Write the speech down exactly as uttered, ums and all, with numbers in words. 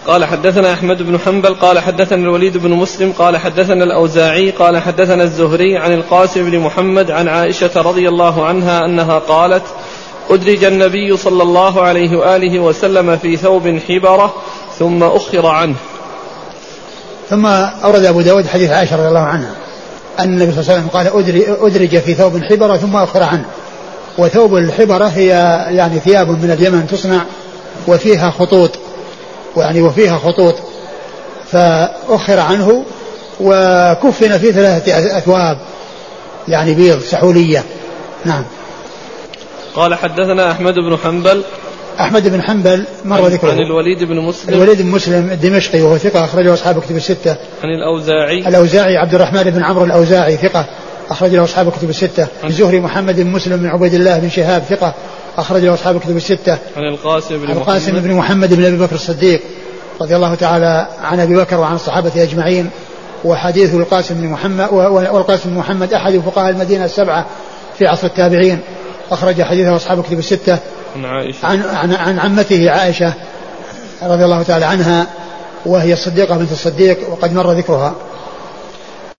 قال حدثنا أحمد بن حنبل قال حدثنا الوليد بن مسلم قال حدثنا الأوزاعي قال حدثنا الزهري عن القاسم بن محمد عن عائشة رضي الله عنها أنها قالت أدرج النبي صلى الله عليه وآله وسلم في ثوب حبرة ثم أخر عنه. ثم أورد أبو داود حديث عائشة رضي الله عنها أن النبي صلى الله عليه وسلم قال أدرج في ثوب حبرة ثم أخر عنه. وثوب الحبرة هي يعني ثياب من اليمن تصنع وفيها خطوط يعني وفيها خطوط فأخر عنه وكفن في ثلاثة أثواب يعني بيض سحولية. نعم. قال حدثنا أحمد بن حنبل أحمد بن حنبل مر ذكره عن الوليد بن مسلم الوليد بن مسلم الدمشقي وهو ثقة أخرجه أصحاب كتب الستة. عن الأوزاعي الأوزاعي عبد الرحمن بن عمرو الأوزاعي ثقة أخرج له أصحاب كتب الستة. الزهري محمد بن مسلم بن عبيد الله بن شهاب ثقة أخرج له أصحاب كتب الستة. عن القاسم بن القاسم محمد بن محمد بن أبي بكر الصديق رضي الله تعالى عن أبي بكر وعن الصحابة أجمعين. وحديث القاسم بن محمد والقاسم بن محمد أحد فقهاء المدينة السبعة في عصر التابعين أخرج حديثه أصحاب كتب الستة. عن عائشة عن, عن, عن عمته عائشة رضي الله تعالى عنها وهي الصديقة بنت الصديق وقد مر ذكرها.